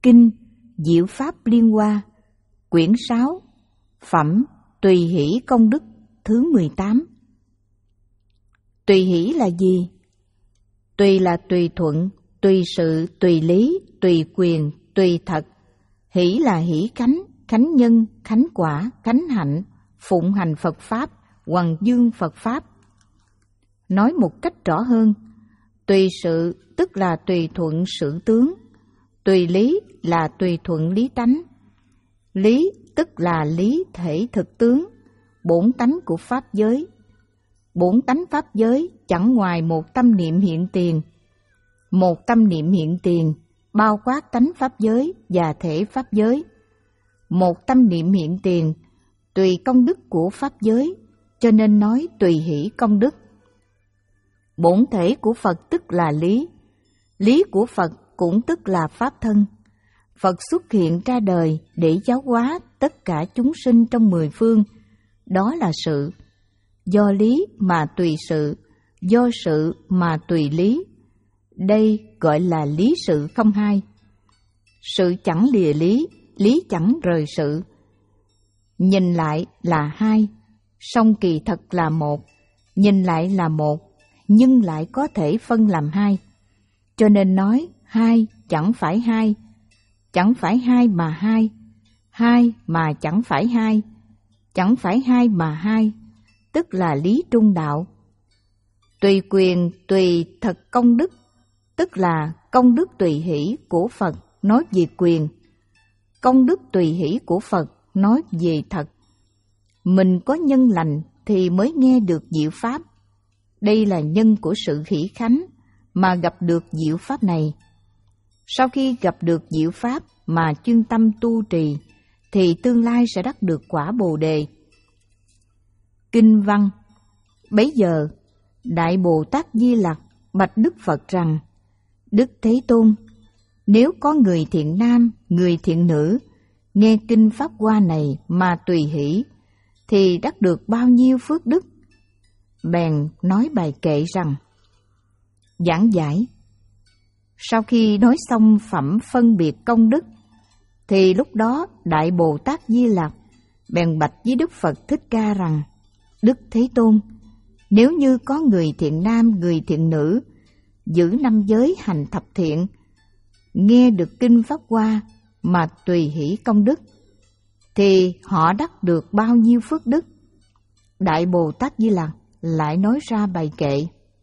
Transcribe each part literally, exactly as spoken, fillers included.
Kinh Diệu Pháp Liên Hoa, quyển sáu, phẩm Tùy Hỷ Công Đức thứ mười tám. Tùy hỷ là gì? Tùy là tùy thuận, tùy sự, tùy lý, tùy quyền, tùy thật. Hỷ là hỷ khánh, khánh nhân, khánh quả, khánh hạnh, phụng hành Phật Pháp, hoằng dương Phật Pháp. Nói một cách rõ hơn, tùy sự tức là tùy thuận sự tướng, tùy lý là tùy thuận lý tánh. Lý tức là lý thể thực tướng, bổn tánh của Pháp giới. Bổn tánh Pháp giới chẳng ngoài một tâm niệm hiện tiền. Một tâm niệm hiện tiền bao quát tánh Pháp giới và thể Pháp giới. Một tâm niệm hiện tiền tùy công đức của Pháp giới, cho nên nói tùy hỷ công đức. Bổn thể của Phật tức là lý, lý của Phật cũng tức là Pháp thân. Phật xuất hiện ra đời để giáo hóa tất cả chúng sinh trong mười phương, đó là sự. Do lý mà tùy sự, do sự mà tùy lý. Đây gọi là lý sự không hai. Sự chẳng lìa lý, lý chẳng rời sự. Nhìn lại là hai, song kỳ thật là một. Nhìn lại là một, nhưng lại có thể phân làm hai. Cho nên nói hai chẳng phải hai, chẳng phải hai mà hai, hai mà chẳng phải hai, chẳng phải hai mà hai, tức là lý trung đạo. Tùy quyền tùy thật công đức, tức là công đức tùy hỷ của Phật nói về quyền, công đức tùy hỷ của Phật nói về thật. Mình có nhân lành thì mới nghe được diệu pháp. Đây là nhân của sự hỷ khánh mà gặp được diệu pháp này. Sau khi gặp được diệu pháp mà chuyên tâm tu trì, thì tương lai sẽ đắc được quả Bồ Đề. Kinh văn: Bấy giờ Đại Bồ Tát Di Lặc bạch Đức Phật rằng: Đức Thế Tôn, nếu có người thiện nam, người thiện nữ nghe kinh Pháp Hoa này mà tùy hỷ, thì đắc được bao nhiêu phước đức? Bèn nói bài kệ rằng: Giảng giải. Sau khi nói xong phẩm phân biệt công đức, thì lúc đó Đại Bồ Tát Di Lặc bèn bạch với Đức Phật Thích Ca rằng: Đức Thế Tôn, nếu như có người thiện nam, người thiện nữ giữ năm giới hành thập thiện, nghe được kinh Pháp Hoa mà tùy hỷ công đức, thì họ đắc được bao nhiêu phước đức? Đại Bồ Tát Di Lặc lại nói ra bài kệ.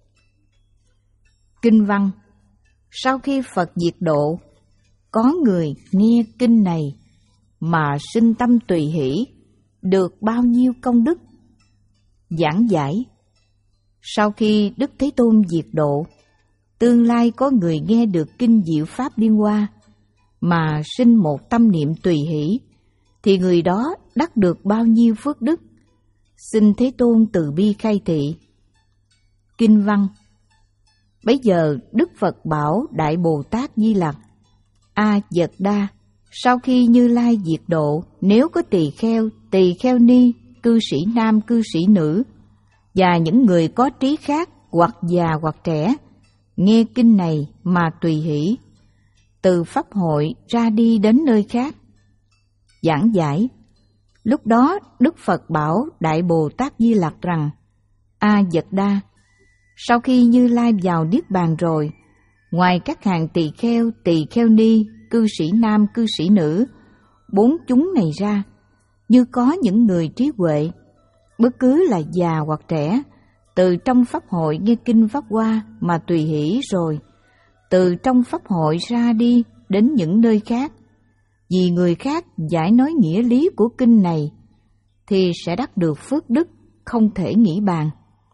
Kinh văn: Sau khi Phật diệt độ, có người nghe kinh này mà sinh tâm tùy hỷ, được bao nhiêu công đức? Giảng giải. Sau khi Đức Thế Tôn diệt độ, tương lai có người nghe được kinh Diệu Pháp Liên Hoa mà sinh một tâm niệm tùy hỷ, thì người đó đắc được bao nhiêu phước đức? Xin Thế Tôn từ bi khai thị. Kinh văn: Bấy giờ Đức Phật bảo Đại Bồ Tát Di Lặc: A Dật Đa, sau khi Như Lai diệt độ, nếu có tỳ kheo, tỳ kheo ni, cư sĩ nam, cư sĩ nữ và những người có trí khác, hoặc già hoặc trẻ, nghe kinh này mà tùy hỷ, từ pháp hội ra đi đến nơi khác. Giảng giải. Lúc đó Đức Phật bảo Đại Bồ Tát Di Lặc rằng: A Dật Đa, sau khi Như Lai vào Niết Bàn rồi, ngoài các hàng tỳ kheo, tỳ kheo ni, cư sĩ nam, cư sĩ nữ, bốn chúng này ra, như có những người trí huệ, bất cứ là già hoặc trẻ, từ trong pháp hội nghe kinh Pháp Hoa mà tùy hỷ rồi, từ trong pháp hội ra đi đến những nơi khác, vì người khác giải nói nghĩa lý của kinh này, thì sẽ đắc được phước đức không thể nghĩ bàn.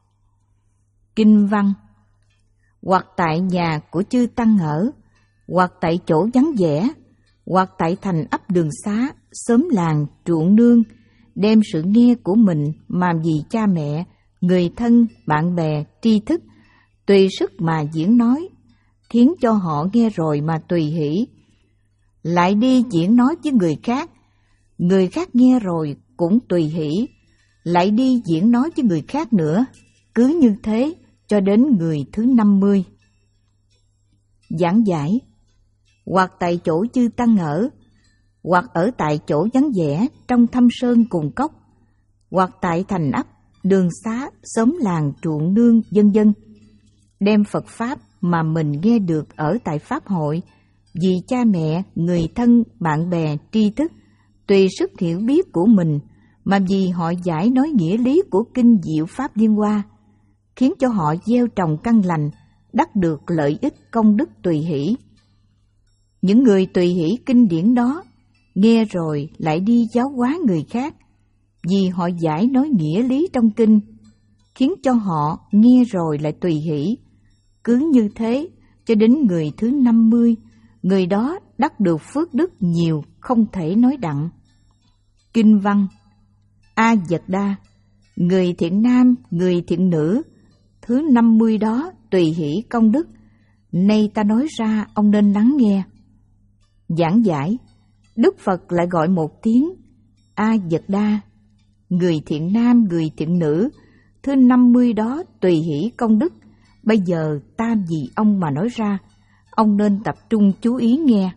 Kinh văn: Hoặc tại nhà của chư tăng ở, hoặc tại chỗ vắng vẻ, hoặc tại thành ấp đường xá, xóm làng, ruộng nương, đem sự nghe của mình mà vì cha mẹ, người thân, bạn bè, tri thức, tùy sức mà diễn nói, khiến cho họ nghe rồi mà tùy hỷ, lại đi diễn nói với người khác, người khác nghe rồi cũng tùy hỷ, lại đi diễn nói với người khác nữa, cứ như thế cho đến người thứ năm mươi. Giảng giải. hoặc tại chỗ chư tăng ở, hoặc ở tại chỗ vắng vẻ trong thâm sơn cùng cốc, hoặc tại thành ấp, đường xá, xóm làng, ruộng nương, vân vân. Đem Phật Pháp mà mình nghe được ở tại Pháp hội, vì cha mẹ, người thân, bạn bè, tri thức, tùy sức hiểu biết của mình, mà vì họ giải nói nghĩa lý của kinh diệu Pháp Liên Hoa, khiến cho họ gieo trồng căn lành, đắc được lợi ích công đức tùy hỷ. Những người tùy hỷ kinh điển đó, nghe rồi lại đi giáo hóa người khác, vì họ giải nói nghĩa lý trong kinh, khiến cho họ nghe rồi lại tùy hỷ. Cứ như thế, cho đến người thứ năm mươi, người đó đắc được phước đức nhiều không thể nói đặng. Kinh văn: A Dật Đa, người thiện nam, người thiện nữ, thứ năm mươi đó tùy hỷ công đức, nay ta nói ra ông nên lắng nghe. Giảng giải: Đức Phật lại gọi một tiếng A Dật Đa, người thiện nam, người thiện nữ, thứ năm mươi đó tùy hỷ công đức. Bây giờ ta vì ông mà nói ra, ông nên tập trung chú ý nghe.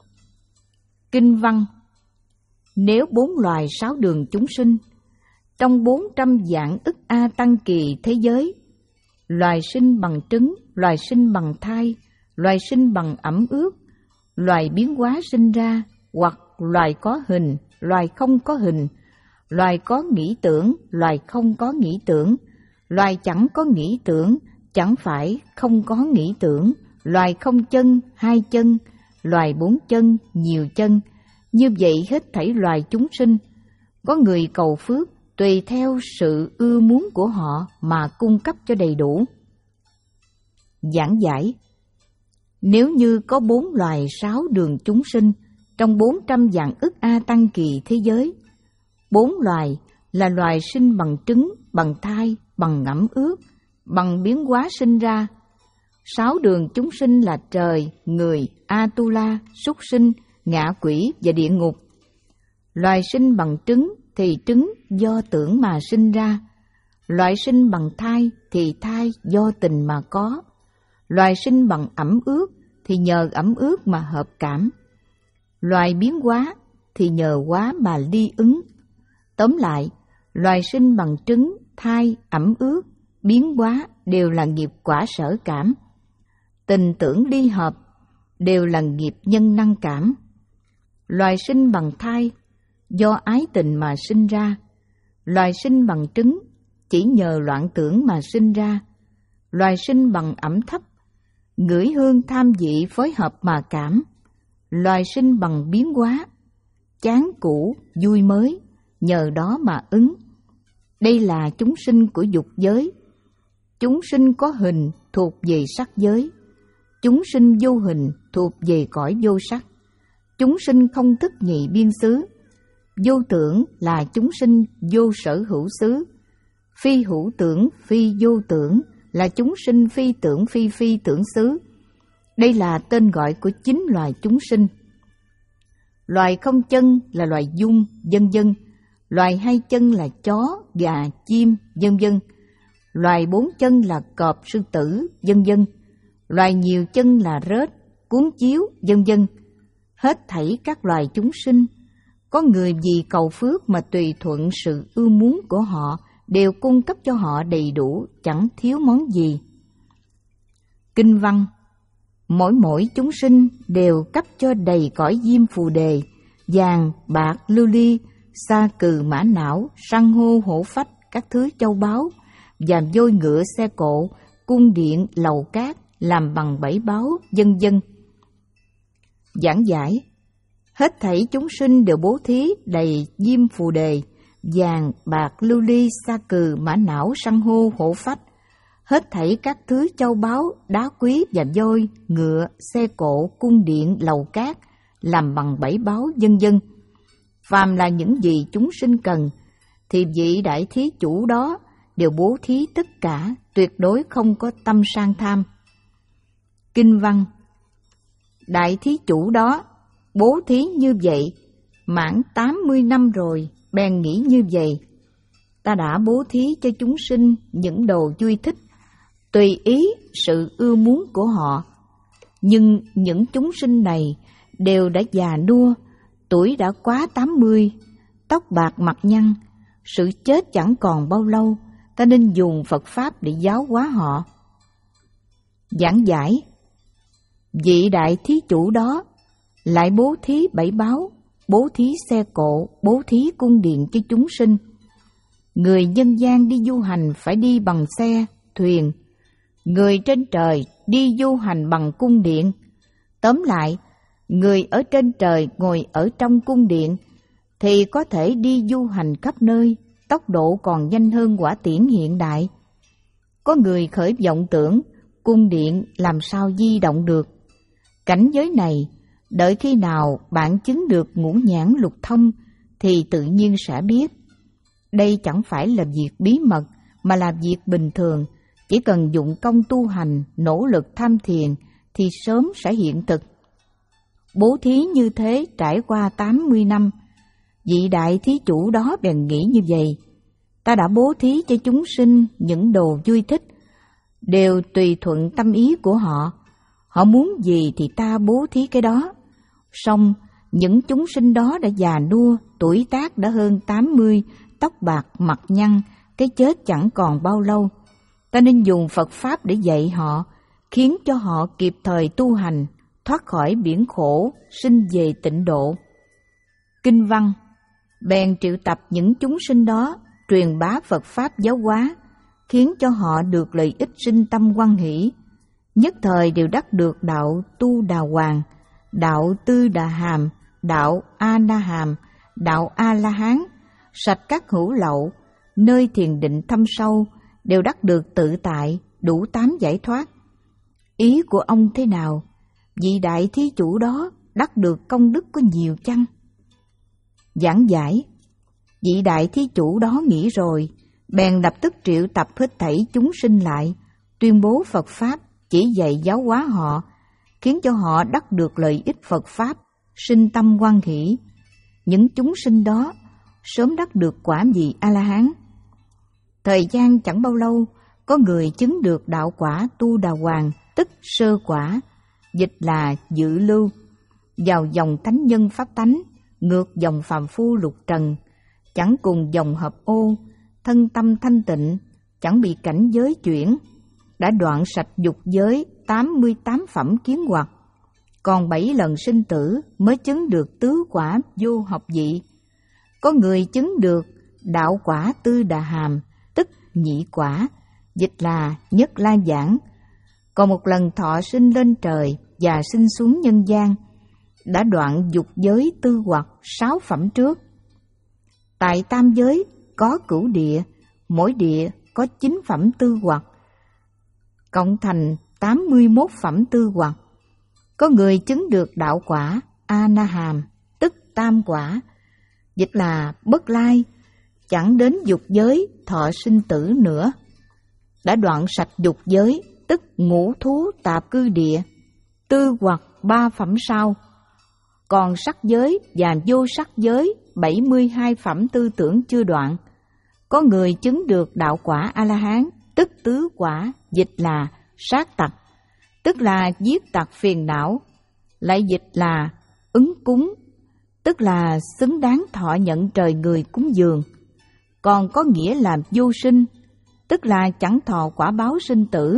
Kinh văn: Nếu bốn loài sáu đường chúng sinh, trong bốn trăm vạn ức A Tăng kỳ thế giới, loài sinh bằng trứng, loài sinh bằng thai, loài sinh bằng ẩm ướt, loài biến hóa sinh ra, hoặc loài có hình, loài không có hình, loài có nghĩ tưởng, loài không có nghĩ tưởng, loài chẳng có nghĩ tưởng, chẳng phải không có nghĩ tưởng, loài không chân, hai chân, loài bốn chân, nhiều chân. Như vậy hết thảy loài chúng sinh, có người cầu phước tùy theo sự ưa muốn của họ mà cung cấp cho đầy đủ. Giảng giải: Nếu như có bốn loài sáu đường chúng sinh trong bốn trăm vạn ức A Tăng kỳ thế giới, bốn loài là loài sinh bằng trứng, bằng thai, bằng ẩm ướt, bằng biến hóa sinh ra. Sáu đường chúng sinh là trời, người, Atula, súc sinh, ngạ quỷ và địa ngục. Loài sinh bằng trứng thì trứng do tưởng mà sinh ra, loài sinh bằng thai thì thai do tình mà có, loài sinh bằng ẩm ướt thì nhờ ẩm ướt mà hợp cảm, loài biến hóa thì nhờ hóa mà ly ứng. Tóm lại, loài sinh bằng trứng, thai, ẩm ướt, biến hóa đều là nghiệp quả sở cảm. Tình tưởng ly hợp đều là nghiệp nhân năng cảm. Loài sinh bằng thai do ái tình mà sinh ra, loài sinh bằng trứng chỉ nhờ loạn tưởng mà sinh ra, loài sinh bằng ẩm thấp ngửi hương tham vị phối hợp mà cảm, loài sinh bằng biến hóa chán cũ vui mới nhờ đó mà ứng. Đây là chúng sinh của dục giới. Chúng sinh có hình thuộc về sắc giới, chúng sinh vô hình thuộc về cõi vô sắc. Chúng sinh không thức nhị biên xứ. Vô tưởng là chúng sinh vô sở hữu xứ. Phi hữu tưởng, phi vô tưởng là chúng sinh phi tưởng, phi phi tưởng xứ. Đây là tên gọi của chín loài chúng sinh. Loài không chân là loài dung, vân vân. Loài hai chân là chó, gà, chim, vân vân. Loài bốn chân là cọp, sư tử, vân vân. Loài nhiều chân là rết, cuốn chiếu, vân vân. Hết thảy các loài chúng sinh, có người vì cầu phước mà tùy thuận sự ưa muốn của họ, đều cung cấp cho họ đầy đủ, chẳng thiếu món gì. Kinh văn: Mỗi mỗi chúng sinh đều cấp cho đầy cõi diêm phù đề, vàng, bạc, lưu ly, sa cừ, mã não, san hô, hổ phách, các thứ châu báu, và vôi ngựa, xe cộ, cung điện, lầu cát, làm bằng bảy báu, vân vân. Giảng giải: Hết thảy chúng sinh đều bố thí đầy diêm phù đề, vàng, bạc, lưu ly, sa cừ, mã não, san hô, hổ phách, hết thảy các thứ châu báu, đá quý và vôi, ngựa, xe cộ, cung điện, lầu cát, làm bằng bảy báu, vân vân. Phàm là những gì chúng sinh cần, thì vị đại thí chủ đó đều bố thí tất cả, tuyệt đối không có tâm sang tham. Kinh văn: Đại thí chủ đó bố thí như vậy, mãn tám mươi năm rồi, bèn nghĩ như vậy: ta đã bố thí cho chúng sinh những đồ vui thích, tùy ý sự ưa muốn của họ. Nhưng những chúng sinh này đều đã già nua, tuổi đã quá tám mươi, tóc bạc mặt nhăn, sự chết chẳng còn bao lâu, ta nên dùng Phật Pháp để giáo hóa họ. Giảng giải: vị đại thí chủ đó lại bố thí bảy báu, bố thí xe cộ, bố thí cung điện cho chúng sinh. Người nhân gian đi du hành phải đi bằng xe, thuyền, người trên trời đi du hành bằng cung điện. Tóm lại, người ở trên trời ngồi ở trong cung điện thì có thể đi du hành khắp nơi, tốc độ còn nhanh hơn hỏa tiễn hiện đại. Có người khởi vọng tưởng cung điện làm sao di động được. Cảnh giới này, đợi khi nào bạn chứng được ngũ nhãn lục thông thì tự nhiên sẽ biết. Đây chẳng phải là việc bí mật mà là việc bình thường, chỉ cần dụng công tu hành, nỗ lực tham thiền thì sớm sẽ hiện thực. Bố thí như thế trải qua tám mươi năm, vị đại thí chủ đó bèn nghĩ như vậy: ta đã bố thí cho chúng sinh những đồ vui thích, đều tùy thuận tâm ý của họ. Họ muốn gì thì ta bố thí cái đó. Song những chúng sinh đó đã già nua, tuổi tác đã hơn tám mươi, tóc bạc mặt nhăn, cái chết chẳng còn bao lâu. Ta nên dùng Phật Pháp để dạy họ, khiến cho họ kịp thời tu hành, thoát khỏi biển khổ, sinh về tịnh độ. Kinh văn: bèn triệu tập những chúng sinh đó, truyền bá Phật Pháp giáo hóa, khiến cho họ được lợi ích sinh tâm hoan hỷ, nhất thời đều đắc được đạo Tu Đà Hoàng, đạo Tư Đà Hàm, đạo A Na Hàm, đạo A La Hán, sạch các hữu lậu, nơi thiền định thâm sâu, đều đắc được tự tại, đủ tám giải thoát. Ý của ông thế nào? Vị đại thí chủ đó đắc được công đức có nhiều chăng? Giảng giải: vị đại thí chủ đó nghĩ rồi, bèn lập tức triệu tập hết thảy chúng sinh lại, tuyên bố Phật Pháp, chỉ dạy giáo hóa họ, khiến cho họ đắc được lợi ích Phật Pháp, sinh tâm hoan hỷ. Những chúng sinh đó sớm đắc được quả vị A-la-hán. Thời gian chẳng bao lâu, có người chứng được đạo quả Tu Đà Hoàng, tức sơ quả, dịch là dự lưu, vào dòng thánh nhân pháp tánh, ngược dòng phàm phu lục trần, chẳng cùng dòng hợp ô, thân tâm thanh tịnh, chẳng bị cảnh giới chuyển, đã đoạn sạch dục giới tám mươi tám phẩm kiến hoặc, còn bảy lần sinh tử mới chứng được tứ quả vô học vị. Có người chứng được đạo quả Tư Đà Hàm, tức nhị quả, dịch là nhất la giảng, còn một lần thọ sinh lên trời và sinh xuống nhân gian, đã đoạn dục giới tư hoặc sáu phẩm trước. Tại tam giới có cửu địa, mỗi địa có chín phẩm tư hoặc, cộng thành tám mươi mốt phẩm tư hoặc. Có người chứng được đạo quả A Na Hàm, tức tam quả, dịch là bất lai, chẳng đến dục giới thọ sinh tử nữa, đã đoạn sạch dục giới, tức ngũ thú tạp cư địa, tư hoặc ba phẩm sau. Còn sắc giới và vô sắc giới bảy mươi hai phẩm tư tưởng chưa đoạn. Có người chứng được đạo quả A-la-hán, tức tứ quả, dịch là sát tặc, tức là giết tặc phiền não, lại dịch là ứng cúng, tức là xứng đáng thọ nhận trời người cúng dường. Còn có nghĩa là vô sinh, tức là chẳng thọ quả báo sinh tử.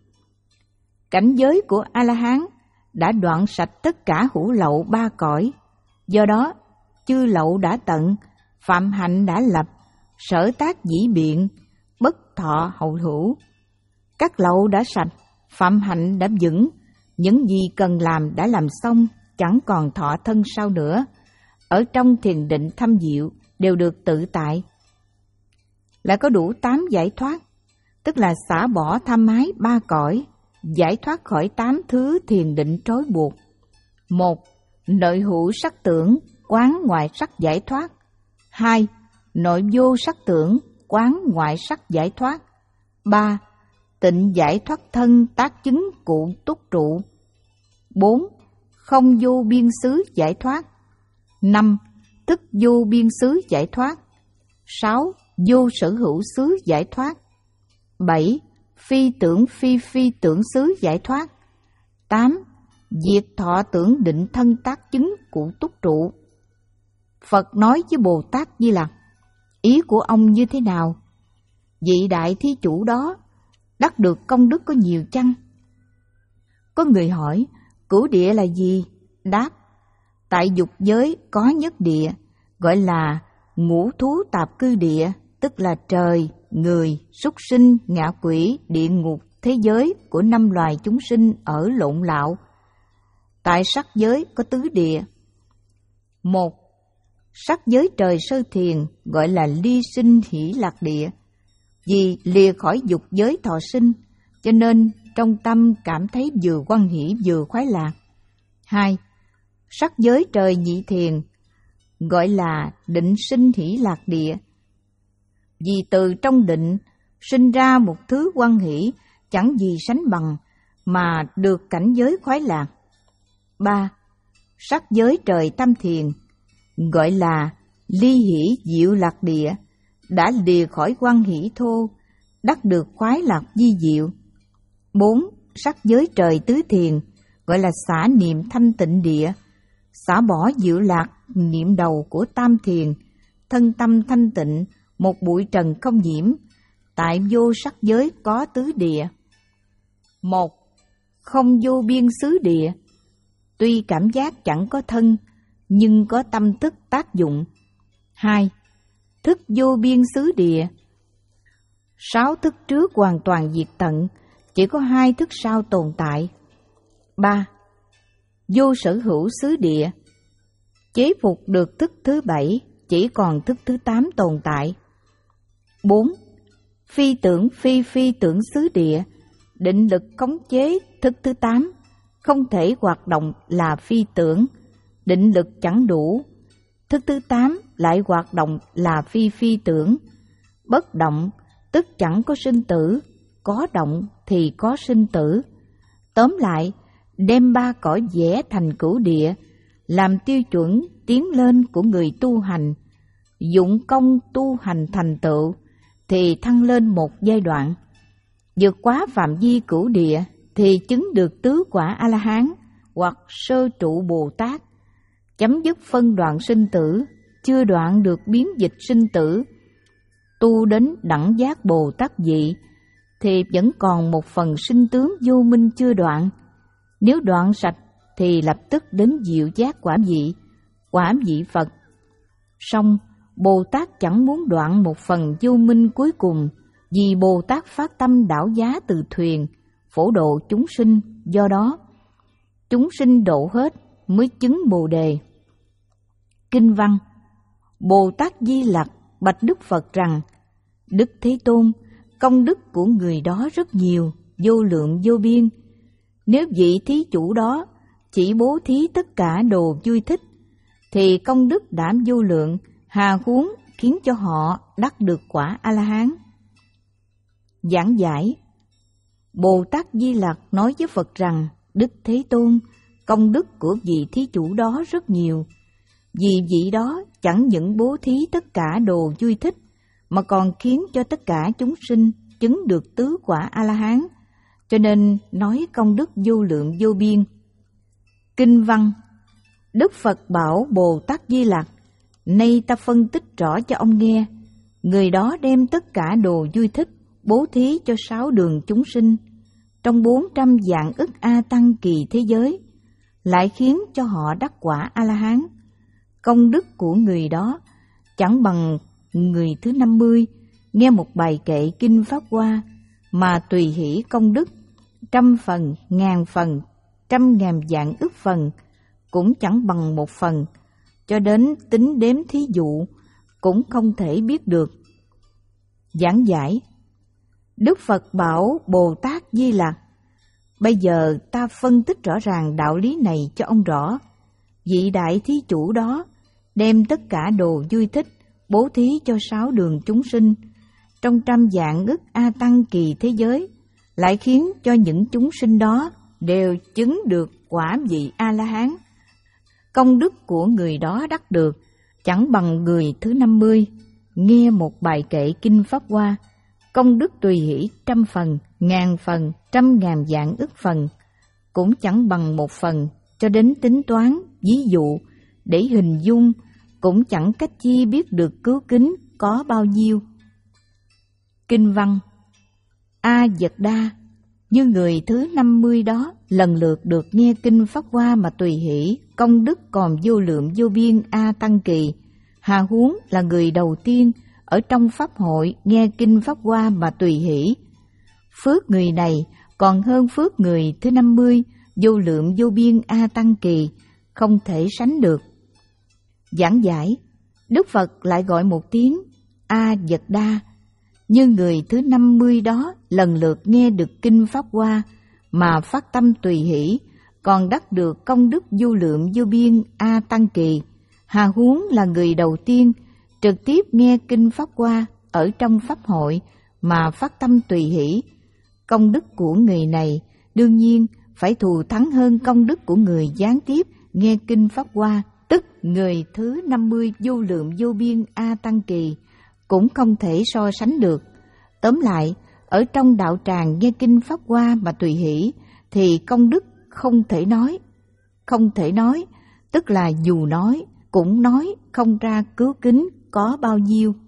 Cảnh giới của A-la-hán đã đoạn sạch tất cả hữu lậu ba cõi, do đó chư lậu đã tận, phạm hạnh đã lập, sở tác dĩ biện, bất thọ hậu hữu. Các lậu đã sạch, phạm hạnh đã vững, những gì cần làm đã làm xong, chẳng còn thọ thân sau nữa. Ở trong thiền định thâm diệu đều được tự tại. Lại có đủ tám giải thoát, tức là xả bỏ tham ái ba cõi, giải thoát khỏi tám thứ thiền định trói buộc. Một, nội hữu sắc tưởng, quán ngoại sắc giải thoát. Hai, nội vô sắc tưởng, quán ngoại sắc giải thoát. Ba, tịnh giải thoát thân tác chứng cụ túc trụ. Bốn, không vô biên xứ giải thoát. Năm, tức vô biên xứ giải thoát. Sáu, vô sở hữu xứ giải thoát. Bảy, phi tưởng phi phi tưởng xứ giải thoát. Tám, diệt thọ tưởng định thân tác chứng của túc trụ. Phật nói với Bồ Tát Di Lặc, ý của ông như thế nào? Vị đại thí chủ đó đắc được công đức có nhiều chăng? Có người hỏi, cửu địa là gì? Đáp, tại dục giới có nhất địa, gọi là ngũ thú tạp cư địa, tức là trời, người, súc sinh, ngạ quỷ, địa ngục, thế giới của năm loài chúng sinh ở lộn lạo. Tại sắc giới có tứ địa. Một, sắc giới trời sơ thiền gọi là ly sinh hỷ lạc địa, vì lìa khỏi dục giới thọ sinh, cho nên trong tâm cảm thấy vừa hoan hỷ vừa khoái lạc. Hai, sắc giới trời nhị thiền gọi là định sinh hỷ lạc địa, vì từ trong định sinh ra một thứ hoan hỷ chẳng gì sánh bằng mà được cảnh giới khoái lạc. Ba, sắc giới trời tam thiền gọi là ly hỷ diệu lạc địa, đã lìa khỏi hoan hỷ thô, đắc được khoái lạc vi diệu. Bốn, sắc giới trời tứ thiền gọi là xả niệm thanh tịnh địa, xả bỏ diệu lạc niệm đầu của tam thiền, thân tâm thanh tịnh, một bụi trần không nhiễm. Tại vô sắc giới có tứ địa. Một, không vô biên xứ địa, tuy cảm giác chẳng có thân, nhưng có tâm thức tác dụng. Hai, thức vô biên xứ địa, sáu thức trước hoàn toàn diệt tận, chỉ có hai thức sau tồn tại. Ba, vô sở hữu xứ địa, chế phục được thức thứ bảy, chỉ còn thức thứ tám tồn tại. Bốn, phi tưởng phi phi tưởng xứ địa, định lực khống chế thức thứ tám, không thể hoạt động là phi tưởng, định lực chẳng đủ, thức thứ tám lại hoạt động là phi phi tưởng. Bất động tức chẳng có sinh tử, có động thì có sinh tử. Tóm lại, đem ba cõi vẽ thành cửu địa, làm tiêu chuẩn tiến lên của người tu hành, dụng công tu hành thành tựu, thì thăng lên một giai đoạn. Vượt quá phạm vi cửu địa thì chứng được tứ quả A-la-hán hoặc sơ trụ Bồ Tát, chấm dứt phân đoạn sinh tử, chưa đoạn được biến dịch sinh tử. Tu đến đẳng giác Bồ Tát vị thì vẫn còn một phần sinh tướng vô minh chưa đoạn. Nếu đoạn sạch thì lập tức đến diệu giác quả vị, quả vị Phật. Song Bồ Tát chẳng muốn đoạn một phần vô minh cuối cùng, vì Bồ Tát phát tâm đảo giá từ thuyền, phổ độ chúng sinh, do đó chúng sinh độ hết mới chứng Bồ Đề. Kinh văn: Bồ Tát Di Lặc bạch Đức Phật rằng: Đức Thế Tôn, công đức của người đó rất nhiều, vô lượng vô biên. Nếu vị thí chủ đó chỉ bố thí tất cả đồ vui thích, thì công đức đã vô lượng, hà huống khiến cho họ đắc được quả A-la-hán. Giảng giải: Bồ Tát Di Lặc nói với Phật rằng: Đức Thế Tôn, công đức của vị thí chủ đó rất nhiều. Vì vị đó chẳng những bố thí tất cả đồ vui thích, mà còn khiến cho tất cả chúng sinh chứng được tứ quả A-la-hán, cho nên nói công đức vô lượng vô biên. Kinh văn: Đức Phật bảo Bồ Tát Di Lặc: Nay ta phân tích rõ cho ông nghe. Người đó đem tất cả đồ vui thích bố thí cho sáu đường chúng sinh trong bốn trăm vạn ức A Tăng kỳ thế giới, lại khiến cho họ đắc quả A-la-hán. Công đức của người đó chẳng bằng người thứ năm mươi nghe một bài kệ kinh Pháp Hoa mà tùy hỷ công đức, trăm phần, ngàn phần, trăm ngàn vạn ức phần cũng chẳng bằng một phần, cho đến tính đếm thí dụ cũng không thể biết được. Giảng giải: Đức Phật bảo Bồ Tát Di Lặc: Bây giờ ta phân tích rõ ràng đạo lý này cho ông rõ. Vị đại thí chủ đó đem tất cả đồ vui thích bố thí cho sáu đường chúng sinh trong trăm vạn ức A Tăng kỳ thế giới, lại khiến cho những chúng sinh đó đều chứng được quả vị A-la-hán. Công đức của người đó đắc được chẳng bằng người thứ năm mươi nghe một bài kệ kinh Pháp Hoa, công đức tùy hỷ trăm phần, ngàn phần, trăm ngàn vạn ức phần cũng chẳng bằng một phần, cho đến tính toán, ví dụ, để hình dung, cũng chẳng cách chi biết được cứu kính có bao nhiêu. Kinh văn: A Dật Đa, như người thứ năm mươi đó lần lượt được nghe kinh Pháp Hoa mà tùy hỷ, công đức còn vô lượng vô biên A Tăng Kỳ. Hà huống là người đầu tiên ở trong Pháp hội nghe kinh Pháp Hoa mà tùy hỷ. Phước người này còn hơn phước người thứ năm mươi, vô lượng vô biên A Tăng Kỳ, không thể sánh được. Giảng giải, Đức Phật lại gọi một tiếng A Dật Đa, như người thứ năm mươi đó lần lượt nghe được kinh Pháp Hoa mà phát tâm tùy hỷ, còn đắc được công đức vô lượng vô biên A Tăng Kỳ. Hà huống là người đầu tiên trực tiếp nghe kinh Pháp Hoa ở trong Pháp hội mà phát tâm tùy hỷ. Công đức của người này đương nhiên phải thù thắng hơn công đức của người gián tiếp nghe kinh Pháp Hoa, tức người thứ năm mươi vô lượng vô biên A Tăng Kỳ, cũng không thể so sánh được. Tóm lại, ở trong đạo tràng nghe kinh Pháp Hoa mà tùy hỷ thì công đức không thể nói. Không thể nói, tức là dù nói, cũng nói không ra cứu kính có bao nhiêu.